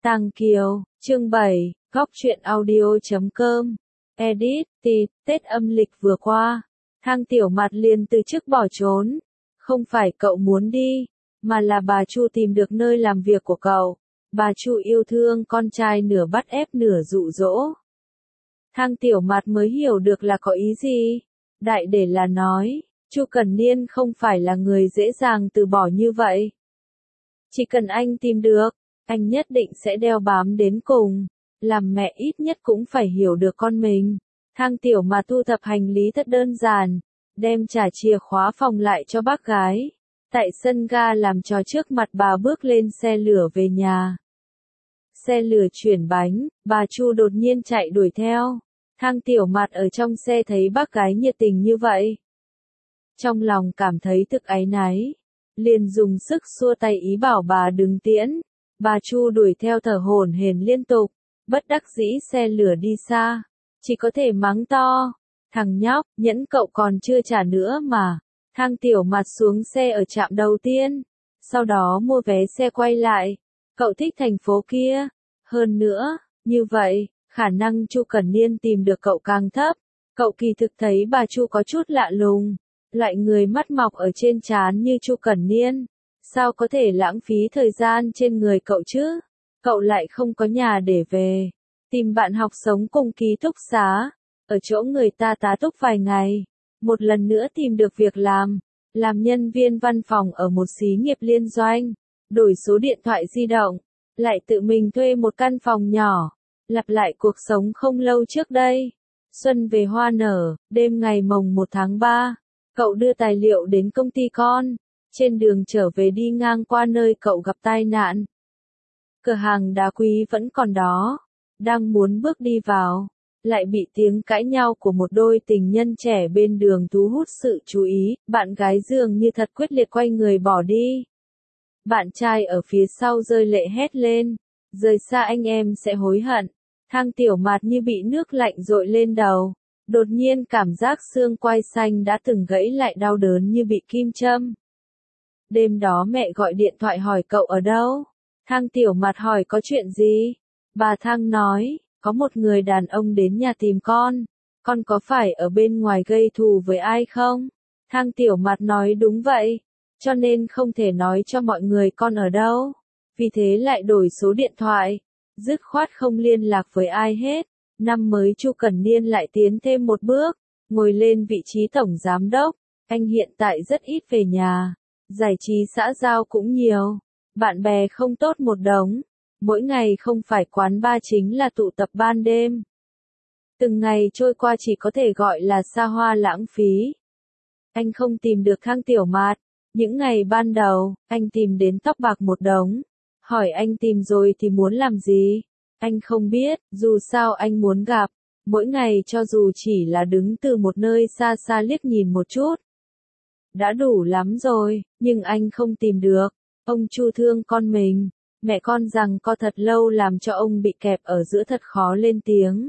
Tàng Kiều, chương 7, góc truyện audio.com. Edit, Tết âm lịch vừa qua, Thang Tiểu Mạt liền từ chức bỏ trốn. Không phải cậu muốn đi, mà là bà Chu tìm được nơi làm việc của cậu. Bà Chu yêu thương con trai nửa bắt ép nửa dụ dỗ. Thang Tiểu Mạt mới hiểu được là có ý gì. Đại để là nói, Chu Cẩn Niên không phải là người dễ dàng từ bỏ như vậy. Chỉ cần anh tìm được, anh nhất định sẽ đeo bám đến cùng. Làm mẹ ít nhất cũng phải hiểu được con mình. Thang Tiểu Mạt thu thập hành lý thật đơn giản, đem trả chìa khóa phòng lại cho bác gái. Tại sân ga làm trò trước mặt bà bước lên xe lửa về nhà. Xe lửa chuyển bánh, bà Chu đột nhiên chạy đuổi theo. Thang Tiểu Mạt ở trong xe thấy bác gái nhiệt tình như vậy. Trong lòng cảm thấy thực áy náy. Liền dùng sức xua tay ý bảo bà đừng tiễn. Bà Chu đuổi theo thở hổn hển liên tục. Bất đắc dĩ xe lửa đi xa. Chỉ có thể mắng to. Thằng nhóc, nhẫn cậu còn chưa trả nữa mà. Thang Tiểu Mạt xuống xe ở trạm đầu tiên. Sau đó mua vé xe quay lại. Cậu thích thành phố kia. Hơn nữa, như vậy, khả năng Chu Cẩn Niên tìm được cậu càng thấp. Cậu kỳ thực thấy bà Chu có chút lạ lùng. Loại người mắt mọc ở trên trán như Chu Cẩn Niên. Sao có thể lãng phí thời gian trên người cậu chứ? Cậu lại không có nhà để về. Tìm bạn học sống cùng ký túc xá. Ở chỗ người ta tá túc vài ngày. Một lần nữa tìm được việc làm nhân viên văn phòng ở một xí nghiệp liên doanh. Đổi số điện thoại di động. Lại tự mình thuê một căn phòng nhỏ. Lặp lại cuộc sống không lâu trước đây. Xuân về hoa nở, đêm ngày mồng 1 tháng 3. Cậu đưa tài liệu đến công ty con. Trên đường trở về đi ngang qua nơi cậu gặp tai nạn. Cửa hàng đá quý vẫn còn đó. Đang muốn bước đi vào. Lại bị tiếng cãi nhau của một đôi tình nhân trẻ bên đường thu hút sự chú ý. Bạn gái dường như thật quyết liệt quay người bỏ đi. Bạn trai ở phía sau rơi lệ hét lên. Rời xa anh em sẽ hối hận. Thang Tiểu Mạt như bị nước lạnh dội lên đầu. Đột nhiên cảm giác xương quai xanh đã từng gãy lại đau đớn như bị kim châm. Đêm đó mẹ gọi điện thoại hỏi cậu ở đâu. Thang Tiểu Mạt hỏi có chuyện gì. Bà Thang nói, có một người đàn ông đến nhà tìm con. Con có phải ở bên ngoài gây thù với ai không? Thang Tiểu Mạt nói đúng vậy. Cho nên không thể nói cho mọi người con ở đâu. Vì thế lại đổi số điện thoại. Dứt khoát không liên lạc với ai hết. Năm mới Chu Cẩn Niên lại tiến thêm một bước. Ngồi lên vị trí tổng giám đốc. Anh hiện tại rất ít về nhà. Giải trí xã giao cũng nhiều. Bạn bè không tốt một đống. Mỗi ngày không phải quán bar chính là tụ tập ban đêm. Từng ngày trôi qua chỉ có thể gọi là xa hoa lãng phí. Anh không tìm được Thang Tiểu Mạt. Những ngày ban đầu, anh tìm đến tóc bạc một đống. Hỏi anh tìm rồi thì muốn làm gì? Anh không biết, dù sao anh muốn gặp. Mỗi ngày cho dù chỉ là đứng từ một nơi xa xa liếc nhìn một chút. Đã đủ lắm rồi, nhưng anh không tìm được. Ông Chu thương con mình. Mẹ con rằng co thật lâu làm cho ông bị kẹp ở giữa thật khó lên tiếng.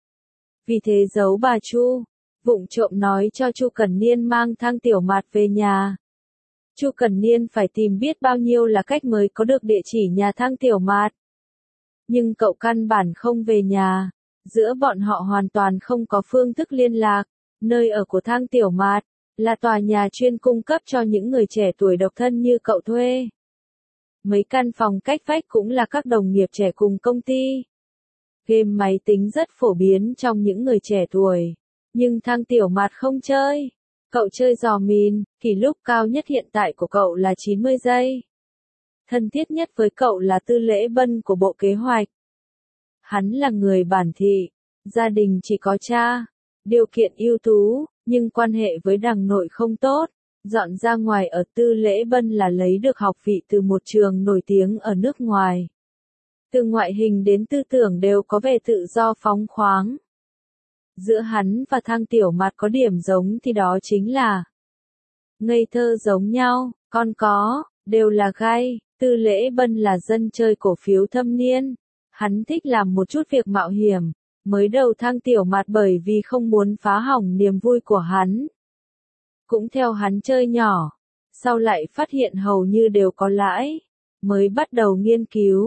Vì thế giấu bà Chu. Vụng trộm nói cho Chu Cẩn Niên mang Thang Tiểu Mạt về nhà. Chu Cẩn Niên phải tìm biết bao nhiêu là cách mới có được địa chỉ nhà Thang Tiểu Mạt. Nhưng cậu căn bản không về nhà. Giữa bọn họ hoàn toàn không có phương thức liên lạc. Nơi ở của Thang Tiểu Mạt là tòa nhà chuyên cung cấp cho những người trẻ tuổi độc thân như cậu thuê. Mấy căn phòng cách vách cũng là các đồng nghiệp trẻ cùng công ty. Game máy tính rất phổ biến trong những người trẻ tuổi. Nhưng Thang Tiểu Mạt không chơi. Cậu chơi giò mìn, kỷ lục cao nhất hiện tại của cậu là 90 giây. Thân thiết nhất với cậu là Tư Lễ Bân của Bộ Kế hoạch. Hắn là người bản thị, gia đình chỉ có cha, điều kiện ưu tú, nhưng quan hệ với đằng nội không tốt. Dọn ra ngoài ở Tư Lễ Bân là lấy được học vị từ một trường nổi tiếng ở nước ngoài. Từ ngoại hình đến tư tưởng đều có vẻ tự do phóng khoáng. Giữa hắn và Thang Tiểu Mạt có điểm giống thì đó chính là ngây thơ giống nhau, con có, đều là gay. Tư Lễ Bân là dân chơi cổ phiếu thâm niên. Hắn thích làm một chút việc mạo hiểm. Mới đầu Thang Tiểu Mạt bởi vì không muốn phá hỏng niềm vui của hắn. Cũng theo hắn chơi nhỏ. Sau lại phát hiện hầu như đều có lãi. Mới bắt đầu nghiên cứu.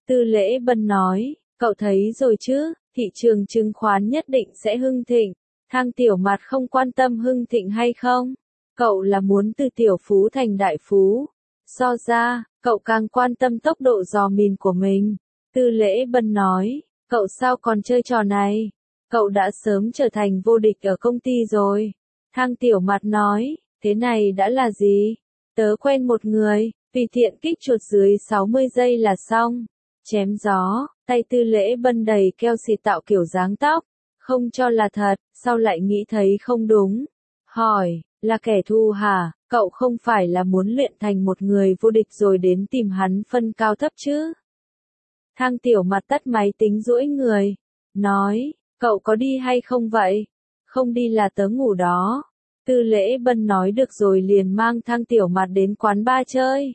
Tư Lễ Bân nói, cậu thấy rồi chứ, thị trường chứng khoán nhất định sẽ hưng thịnh. Thang Tiểu Mạt không quan tâm hưng thịnh hay không. Cậu là muốn từ tiểu phú thành đại phú. So ra, cậu càng quan tâm tốc độ dò mìn của mình. Tư Lễ Bân nói, cậu sao còn chơi trò này? Cậu đã sớm trở thành vô địch ở công ty rồi. Thang Tiểu Mạt nói, thế này đã là gì? Tớ quen một người, vì tiện kích chuột dưới 60 giây là xong. Chém gió, tay Tư Lễ Bân đầy keo xịt tạo kiểu dáng tóc. Không cho là thật, sao lại nghĩ thấy không đúng? Hỏi, là kẻ thù hả? Cậu không phải là muốn luyện thành một người vô địch rồi đến tìm hắn phân cao thấp chứ? Thang Tiểu Mạt tắt máy tính duỗi người. Nói, cậu có đi hay không vậy? Không đi là tớ ngủ đó. Tư Lễ Bân nói được rồi liền mang Thang Tiểu Mạt đến quán bar chơi.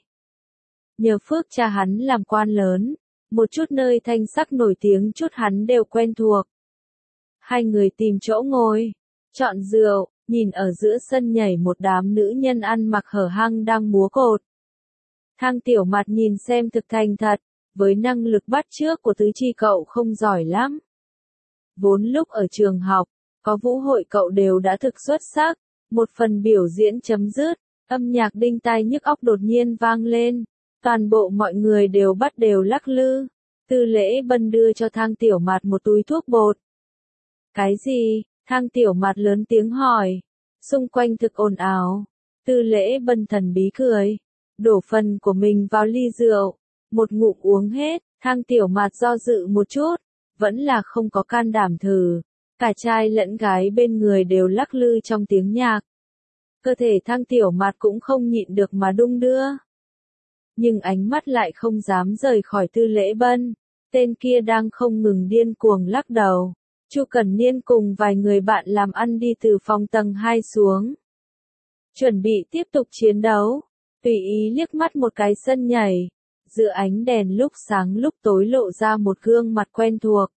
Nhờ phước cha hắn làm quan lớn, một chút nơi thanh sắc nổi tiếng chút hắn đều quen thuộc. Hai người tìm chỗ ngồi, chọn rượu, nhìn ở giữa sân nhảy một đám nữ nhân ăn mặc hở hang đang múa cột. Thang Tiểu Mạt nhìn xem thực thành thật, với năng lực bắt chước của tứ chi cậu không giỏi lắm. Vốn lúc ở trường học, có vũ hội cậu đều đã thực xuất sắc, một phần biểu diễn chấm dứt, âm nhạc đinh tai nhức óc đột nhiên vang lên, toàn bộ mọi người đều lắc lư. Tư Lễ Bân đưa cho Thang Tiểu Mạt một túi thuốc bột. Cái gì? Thang Tiểu Mạt lớn tiếng hỏi. Xung quanh thực ồn ào. Tư Lễ Bân thần bí cười, đổ phần của mình vào ly rượu, một ngụm uống hết. Thang Tiểu Mạt do dự một chút, vẫn là không có can đảm thử. Cả trai lẫn gái bên người đều lắc lư trong tiếng nhạc. Cơ thể Thang Tiểu Mạt cũng không nhịn được mà đung đưa. Nhưng ánh mắt lại không dám rời khỏi Tư Lễ Bân. Tên kia đang không ngừng điên cuồng lắc đầu. Chu Cẩn Niên cùng vài người bạn làm ăn đi từ phòng tầng 2 xuống. Chuẩn bị tiếp tục chiến đấu. Tùy ý liếc mắt một cái sân nhảy. Giữa ánh đèn lúc sáng lúc tối lộ ra một gương mặt quen thuộc.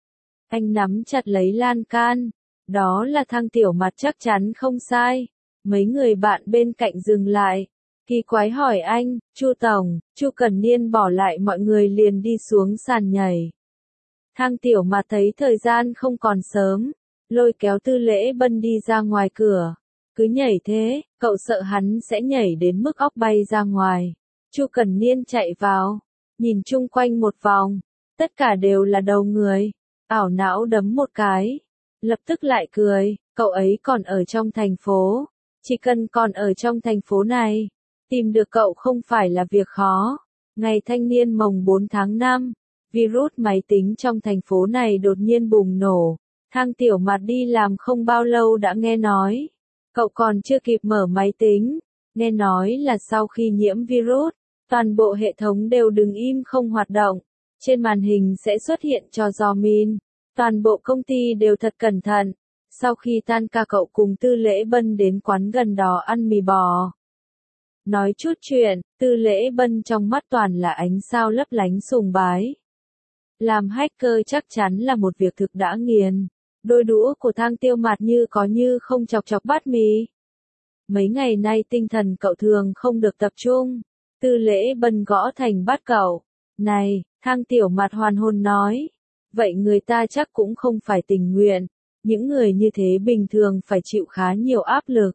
Anh nắm chặt lấy lan can. Đó là Thang Tiểu Mạt chắc chắn không sai. Mấy người bạn bên cạnh dừng lại. Kỳ quái hỏi anh, Chu Tổng, Chu Cẩn Niên bỏ lại mọi người liền đi xuống sàn nhảy. Thang Tiểu Mạt thấy thời gian không còn sớm, lôi kéo Tư Lễ Bân đi ra ngoài cửa. Cứ nhảy thế, cậu sợ hắn sẽ nhảy đến mức óc bay ra ngoài. Chu Cẩn Niên chạy vào, nhìn chung quanh một vòng, tất cả đều là đầu người, ảo não đấm một cái, lập tức lại cười, cậu ấy còn ở trong thành phố, chỉ cần còn ở trong thành phố này, tìm được cậu không phải là việc khó. Ngày thanh niên mồng 4 tháng 5, virus máy tính trong thành phố này đột nhiên bùng nổ. Thang Tiểu Mạt đi làm không bao lâu đã nghe nói. Cậu còn chưa kịp mở máy tính, nghe nói là sau khi nhiễm virus, toàn bộ hệ thống đều đứng im không hoạt động. Trên màn hình sẽ xuất hiện cho dò min. Toàn bộ công ty đều thật cẩn thận. Sau khi tan ca cậu cùng Tư Lễ Bân đến quán gần đó ăn mì bò. Nói chút chuyện, Tư Lễ Bân trong mắt toàn là ánh sao lấp lánh sùng bái. Làm hacker chắc chắn là một việc thực đã nghiền. Đôi đũa của Thang Tiểu Mạt như có như không chọc chọc bát mì. Mấy ngày nay tinh thần cậu thường không được tập trung. Tư Lễ Bân gõ thành bát cậu. Này, Thang Tiểu Mạt hoàn hồn nói. Vậy người ta chắc cũng không phải tình nguyện. Những người như thế bình thường phải chịu khá nhiều áp lực.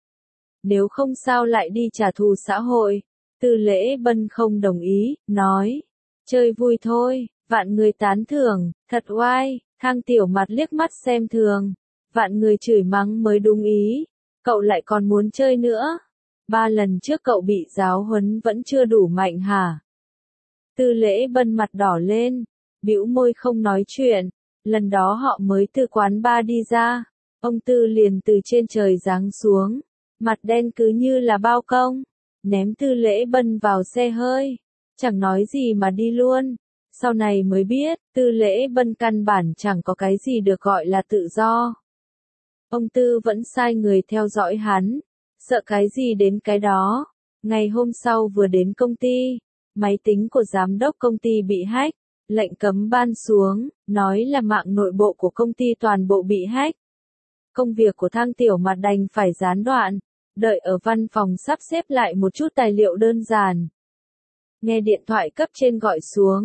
Nếu không sao lại đi trả thù xã hội. Tư Lễ Bân không đồng ý, nói. Chơi vui thôi, vạn người tán thưởng, thật oai. Thang Tiểu Mạt liếc mắt xem thường. Vạn người chửi mắng mới đúng ý. Cậu lại còn muốn chơi nữa. 3 lần trước cậu bị giáo huấn vẫn chưa đủ mạnh hả? Tư Lễ Bân mặt đỏ lên, bĩu môi không nói chuyện. Lần đó họ mới từ quán bar đi ra. Ông Tư liền từ trên trời giáng xuống. Mặt đen cứ như là bao công. Ném Tư Lễ Bân vào xe hơi. Chẳng nói gì mà đi luôn. Sau này mới biết, Tư Lễ Bân căn bản chẳng có cái gì được gọi là tự do. Ông Tư vẫn sai người theo dõi hắn. Sợ cái gì đến cái đó. Ngày hôm sau vừa đến công ty, máy tính của giám đốc công ty bị hack. Lệnh cấm ban xuống, nói là mạng nội bộ của công ty toàn bộ bị hack. Công việc của Thang Tiểu Mạt đành phải gián đoạn, đợi ở văn phòng sắp xếp lại một chút tài liệu đơn giản. Nghe điện thoại cấp trên gọi xuống,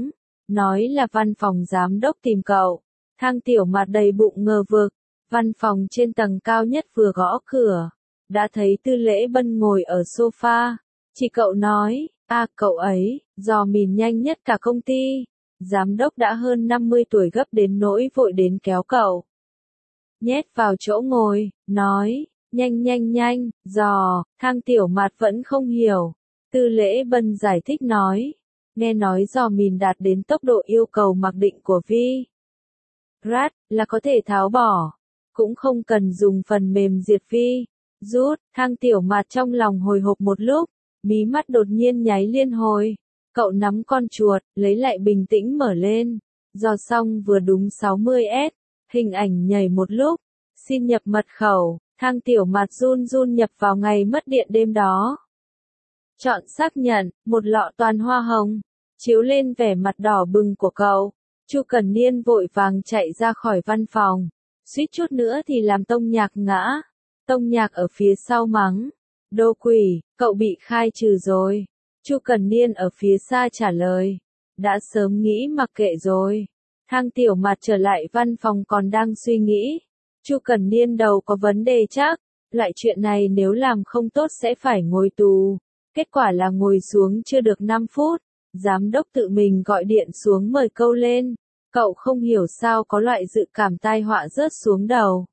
nói là văn phòng giám đốc tìm cậu. Thang Tiểu Mạt đầy bụng ngờ vực, văn phòng trên tầng cao nhất vừa gõ cửa, đã thấy Tư Lễ Bân ngồi ở sofa, chỉ cậu nói, cậu ấy, dò mìn nhanh nhất cả công ty, giám đốc đã hơn 50 tuổi gấp đến nỗi vội đến kéo cậu nhét vào chỗ ngồi, nói, nhanh nhanh nhanh, dò, Thang Tiểu Mạt vẫn không hiểu. Tư Lễ Bân giải thích nói, nghe nói dò mìn đạt đến tốc độ yêu cầu mặc định của Vi Rát là có thể tháo bỏ, cũng không cần dùng phần mềm diệt vi rút. Thang Tiểu Mạt trong lòng hồi hộp một lúc, mí mắt đột nhiên nháy liên hồi. Cậu nắm con chuột, lấy lại bình tĩnh mở lên, dò xong vừa đúng 60S, hình ảnh nhảy một lúc, xin nhập mật khẩu. Thang Tiểu Mạt run run nhập vào ngày mất điện đêm đó. Chọn xác nhận, một lọ toàn hoa hồng, chiếu lên vẻ mặt đỏ bừng của cậu. Chu Cần Niên vội vàng chạy ra khỏi văn phòng, suýt chút nữa thì làm Tông Nhạc ngã. Tông Nhạc ở phía sau mắng, đồ quỷ, cậu bị khai trừ rồi. Chu Cần Niên ở phía xa trả lời, đã sớm nghĩ mặc kệ rồi. Thang Tiểu Mạt trở lại văn phòng còn đang suy nghĩ. Chu Cần Niên đầu có vấn đề chắc, loại chuyện này nếu làm không tốt sẽ phải ngồi tù. Kết quả là ngồi xuống chưa được 5 phút, giám đốc tự mình gọi điện xuống mời câu lên. Cậu không hiểu sao có loại dự cảm tai họa rớt xuống đầu.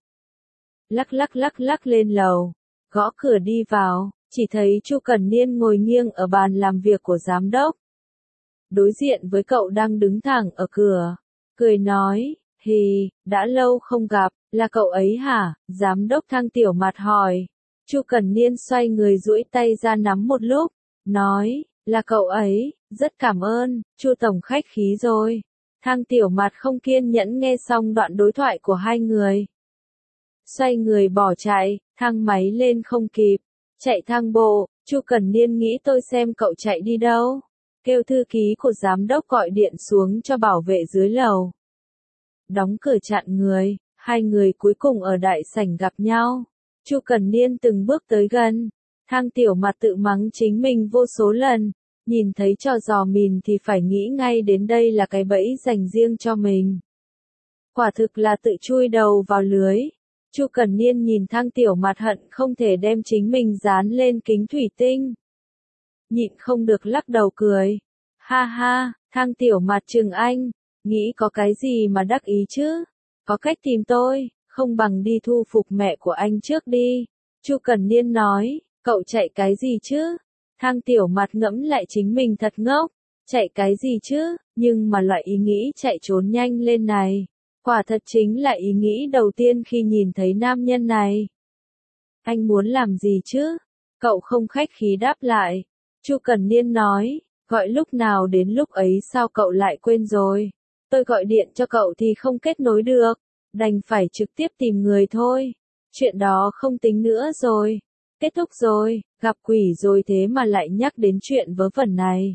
Lắc lên lầu, gõ cửa đi vào, chỉ thấy Chu Cần Niên ngồi nghiêng ở bàn làm việc của giám đốc. Đối diện với cậu đang đứng thẳng ở cửa, cười nói, hì, đã lâu không gặp, là cậu ấy hả? Giám đốc Thang Tiểu Mạt hỏi. Chu Cần Niên xoay người duỗi tay ra nắm một lúc, nói, là cậu ấy, rất cảm ơn, Chu tổng khách khí rồi. Thang Tiểu Mạt không kiên nhẫn nghe xong đoạn đối thoại của hai người. Xoay người bỏ chạy, thang máy lên không kịp, chạy thang bộ. Chu Cần Niên nghĩ tôi xem cậu chạy đi đâu. Kêu thư ký của giám đốc gọi điện xuống cho bảo vệ dưới lầu. Đóng cửa chặn người, hai người cuối cùng ở đại sảnh gặp nhau. Chu Cần Niên từng bước tới gần. Thang Tiểu Mạt tự mắng chính mình vô số lần. Nhìn thấy trò dò mìn thì phải nghĩ ngay đến đây là cái bẫy dành riêng cho mình. Quả thực là tự chui đầu vào lưới. Chu Cần Niên nhìn Thang Tiểu Mạt hận không thể đem chính mình dán lên kính thủy tinh. Nhịn không được lắc đầu cười. Ha ha, Thang Tiểu Mạt trừng anh, nghĩ có cái gì mà đắc ý chứ? Có cách tìm tôi, không bằng đi thu phục mẹ của anh trước đi. Chu Cần Niên nói, cậu chạy cái gì chứ? Thang Tiểu Mạt ngẫm lại chính mình thật ngốc, chạy cái gì chứ, nhưng mà loại ý nghĩ chạy trốn nhanh lên này, quả thật chính là ý nghĩ đầu tiên khi nhìn thấy nam nhân này. Anh muốn làm gì chứ? Cậu không khách khí đáp lại. Chu Cần Niên nói, gọi lúc nào đến lúc ấy sao cậu lại quên rồi? Tôi gọi điện cho cậu thì không kết nối được, đành phải trực tiếp tìm người thôi. Chuyện đó không tính nữa rồi. Kết thúc rồi, gặp quỷ rồi thế mà lại nhắc đến chuyện vớ vẩn này.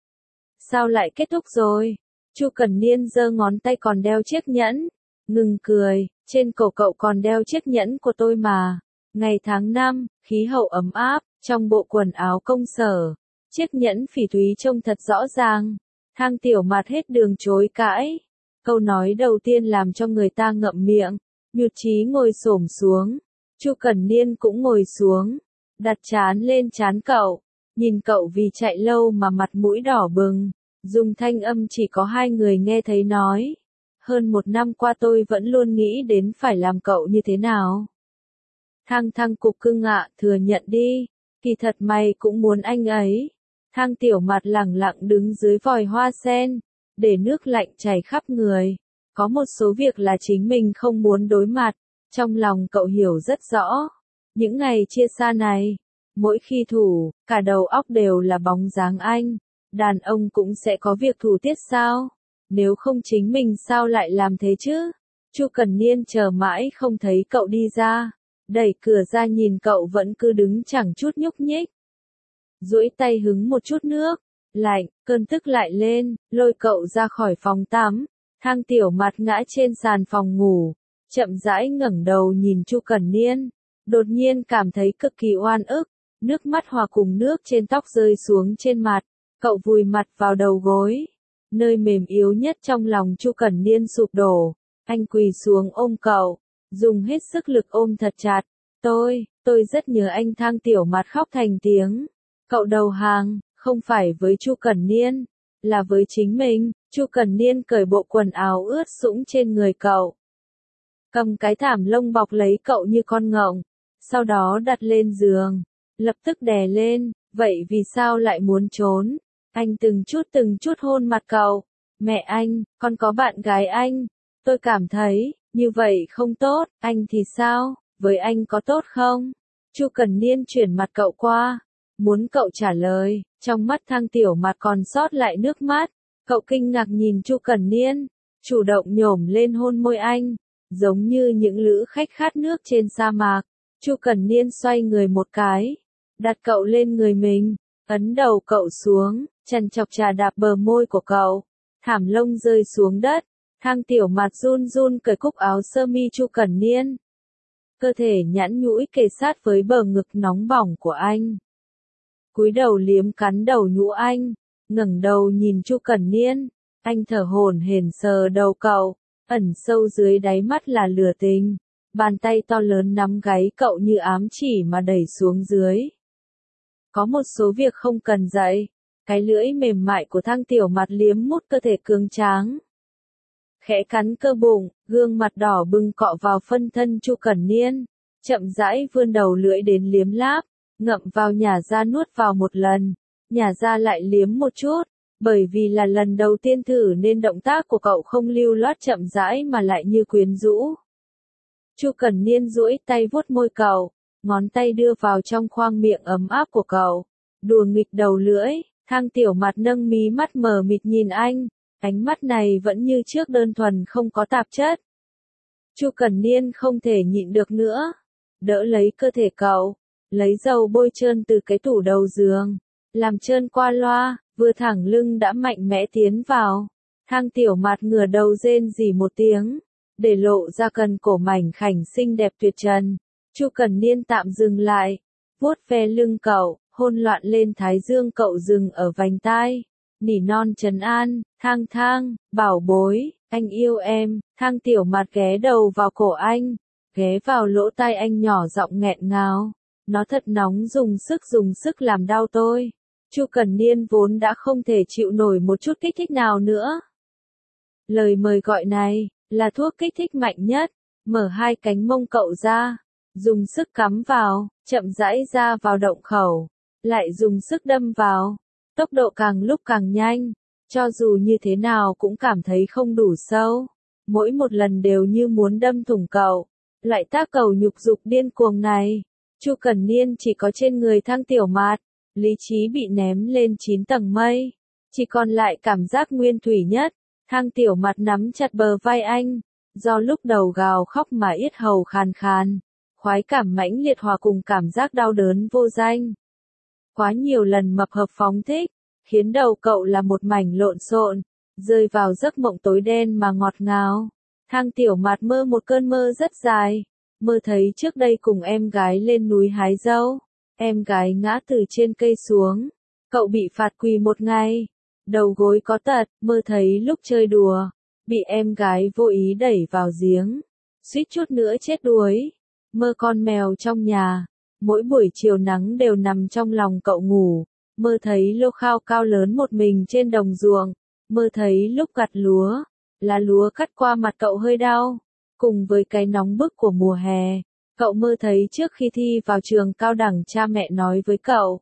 Sao lại kết thúc rồi? Chu Cần Niên giơ ngón tay còn đeo chiếc nhẫn, ngừng cười, trên cổ cậu còn đeo chiếc nhẫn của tôi mà. Ngày tháng 5, khí hậu ấm áp, trong bộ quần áo công sở, chiếc nhẫn phỉ thúy trông thật rõ ràng. Thang Tiểu Mạt hết đường chối cãi. Câu nói đầu tiên làm cho người ta ngậm miệng. Nhụt chí ngồi xổm xuống. Chu Cần Niên cũng ngồi xuống, đặt trán lên trán cậu, nhìn cậu vì chạy lâu mà mặt mũi đỏ bừng, dùng thanh âm chỉ có hai người nghe thấy nói. Hơn 1 năm qua tôi vẫn luôn nghĩ đến phải làm cậu như thế nào. Thang cục cưng ạ, thừa nhận đi, kỳ thật mày cũng muốn anh ấy. Thang Tiểu Mạt lẳng lặng đứng dưới vòi hoa sen, để nước lạnh chảy khắp người. Có một số việc là chính mình không muốn đối mặt. Trong lòng cậu hiểu rất rõ. Những ngày chia xa này, mỗi khi thủ, cả đầu óc đều là bóng dáng anh. Đàn ông cũng sẽ có việc thủ tiết sao? Nếu không chính mình sao lại làm thế chứ? Chu Cần Niên chờ mãi không thấy cậu đi ra. Đẩy cửa ra nhìn cậu vẫn cứ đứng chẳng chút nhúc nhích. Duỗi tay hứng một chút nước. Lạnh, cơn tức lại lên, lôi cậu ra khỏi phòng tắm. Thang Tiểu Mạt ngã trên sàn phòng ngủ. Chậm rãi ngẩng đầu nhìn Chu Cần Niên, đột nhiên cảm thấy cực kỳ oan ức, nước mắt hòa cùng nước trên tóc rơi xuống trên mặt, cậu vùi mặt vào đầu gối, Nơi mềm yếu nhất trong lòng Chu Cẩn Niên sụp đổ, anh quỳ xuống ôm cậu, dùng hết sức lực ôm thật chặt. Tôi rất nhớ anh. Thang Tiểu Mạt khóc thành tiếng. Cậu đầu hàng, không phải với Chu Cẩn Niên, là với chính mình. Chu Cẩn Niên cởi bộ quần áo ướt sũng trên người cậu, cầm cái thảm lông bọc lấy cậu như con ngỗng, sau đó đặt lên giường, lập tức đè lên. Vậy vì sao lại muốn trốn? Anh từng chút hôn mặt cậu. Mẹ anh, con có bạn gái anh. Tôi cảm thấy, như vậy không tốt. Anh thì sao? Với anh có tốt không? Chu Cẩn Niên chuyển mặt cậu qua, muốn cậu trả lời. Trong mắt Thang Tiểu Mạt còn sót lại nước mắt. Cậu kinh ngạc nhìn Chu Cẩn Niên, chủ động nhổm lên hôn môi anh, giống như những lữ khách khát nước trên sa mạc. Chu Cẩn Niên xoay người một cái, đặt cậu lên người mình, ấn đầu cậu xuống, chằn chọc chà đạp bờ môi của cậu. Thảm lông rơi xuống đất. Thang Tiểu Mạt run run cởi cúc áo sơ mi Chu Cẩn Niên. Cơ thể nhẵn nhũi kề sát với bờ ngực nóng bỏng của anh. Cúi đầu liếm cắn đầu nhũ anh, ngẩng đầu nhìn Chu Cẩn Niên. Anh thở hổn hển sờ đầu cậu, ẩn sâu dưới đáy mắt là lửa tình. Bàn tay to lớn nắm gáy cậu như ám chỉ mà đẩy xuống dưới. Có một số việc không cần dạy. Cái lưỡi mềm mại của Thang Tiểu Mạt liếm mút cơ thể cường tráng, khẽ cắn cơ bụng, gương mặt đỏ bừng cọ vào phân thân Chu Cẩn Niên, chậm rãi vươn đầu lưỡi đến liếm láp, ngậm vào nhả ra nuốt vào một lần, nhả ra lại liếm một chút. Bởi vì là lần đầu tiên thử nên động tác của cậu không lưu loát chậm rãi mà lại như quyến rũ. Chu Cẩn Niên duỗi tay vuốt môi cậu, ngón tay đưa vào trong khoang miệng ấm áp của cậu, đùa nghịch đầu lưỡi. Thang Tiểu Mạt nâng mí mắt mờ mịt nhìn anh, ánh mắt này vẫn như trước đơn thuần không có tạp chất. Chu Cẩn Niên không thể nhịn được nữa, đỡ lấy cơ thể cậu, lấy dầu bôi trơn từ cái tủ đầu giường, làm trơn qua loa, vừa thẳng lưng đã mạnh mẽ tiến vào. Thang Tiểu Mạt ngửa đầu rên rỉ một tiếng, để lộ ra cần cổ mảnh khảnh xinh đẹp tuyệt trần. Chu Cẩn Niên tạm dừng lại, vuốt ve lưng cậu, hôn loạn lên thái dương cậu, dừng ở vành tai, nỉ non trấn an. Thang, bảo bối, anh yêu em. Thang Tiểu Mạt ghé đầu vào cổ anh, ghé vào lỗ tai anh nhỏ giọng nghẹn ngào. Nó thật nóng, dùng sức làm đau tôi. Chu Cẩn Niên vốn đã không thể chịu nổi một chút kích thích nào nữa. Lời mời gọi này, là thuốc kích thích mạnh nhất. Mở hai cánh mông cậu ra, dùng sức cắm vào, chậm rãi ra vào động khẩu, lại dùng sức đâm vào. Tốc độ càng lúc càng nhanh, cho dù như thế nào cũng cảm thấy không đủ sâu. Mỗi một lần đều như muốn đâm thủng cậu. Loại tác cầu nhục dục điên cuồng này, Chu Cẩn Niên chỉ có trên người Thang Tiểu Mạt. Lý trí bị ném lên 9 tầng mây, chỉ còn lại cảm giác nguyên thủy nhất. Thang Tiểu Mạt nắm chặt bờ vai anh, do lúc đầu gào khóc mà yết hầu khàn khàn, khoái cảm mãnh liệt hòa cùng cảm giác đau đớn vô danh. Quá nhiều lần mập hợp phóng thích, khiến đầu cậu là một mảnh lộn xộn, rơi vào giấc mộng tối đen mà ngọt ngào. Thang Tiểu Mạt mơ một cơn mơ rất dài, mơ thấy trước đây cùng em gái lên núi hái dâu. Em gái ngã từ trên cây xuống, cậu bị phạt quỳ một ngày, đầu gối có tật. Mơ thấy lúc chơi đùa, bị em gái vô ý đẩy vào giếng, suýt chút nữa chết đuối. Mơ con mèo trong nhà, mỗi buổi chiều nắng đều nằm trong lòng cậu ngủ. Mơ thấy lô khao cao lớn một mình trên đồng ruộng. Mơ thấy lúc gặt lúa, lá lúa cắt qua mặt cậu hơi đau, cùng với cái nóng bức của mùa hè. Cậu mơ thấy trước khi thi vào trường cao đẳng cha mẹ nói với cậu: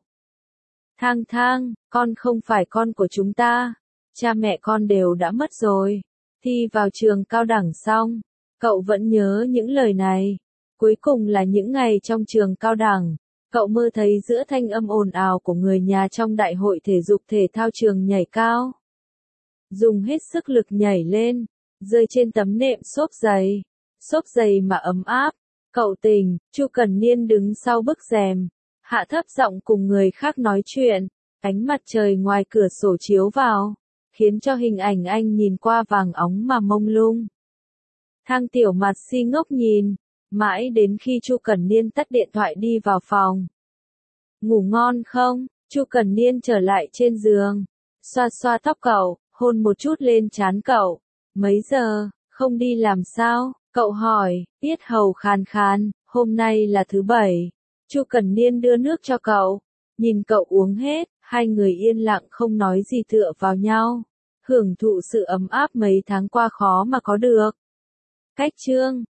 Thang, con không phải con của chúng ta, cha mẹ con đều đã mất rồi. Thi vào trường cao đẳng xong, cậu vẫn nhớ những lời này. Cuối cùng là những ngày trong trường cao đẳng, cậu mơ thấy giữa thanh âm ồn ào của người nhà trong đại hội thể dục thể thao trường nhảy cao. Dùng hết sức lực nhảy lên, rơi trên tấm nệm xốp giày mà ấm áp. Cậu tỉnh. Chu Cẩn Niên đứng sau bức rèm, hạ thấp giọng cùng người khác nói chuyện. Ánh mặt trời ngoài cửa sổ chiếu vào, khiến cho hình ảnh anh nhìn qua vàng óng mà mông lung. Thang Tiểu Mạt si ngốc nhìn, mãi đến khi Chu Cẩn Niên tắt điện thoại đi vào phòng. Ngủ ngon không? Chu Cẩn Niên trở lại trên giường, xoa xoa tóc cậu, hôn một chút lên trán cậu. Mấy giờ, không đi làm sao? Cậu hỏi, yết hầu khàn khàn, hôm nay là thứ bảy. Chu Cần Niên đưa nước cho cậu. Nhìn cậu uống hết, hai người yên lặng không nói gì tựa vào nhau. Hưởng thụ sự ấm áp mấy tháng qua khó mà có được. Cách chương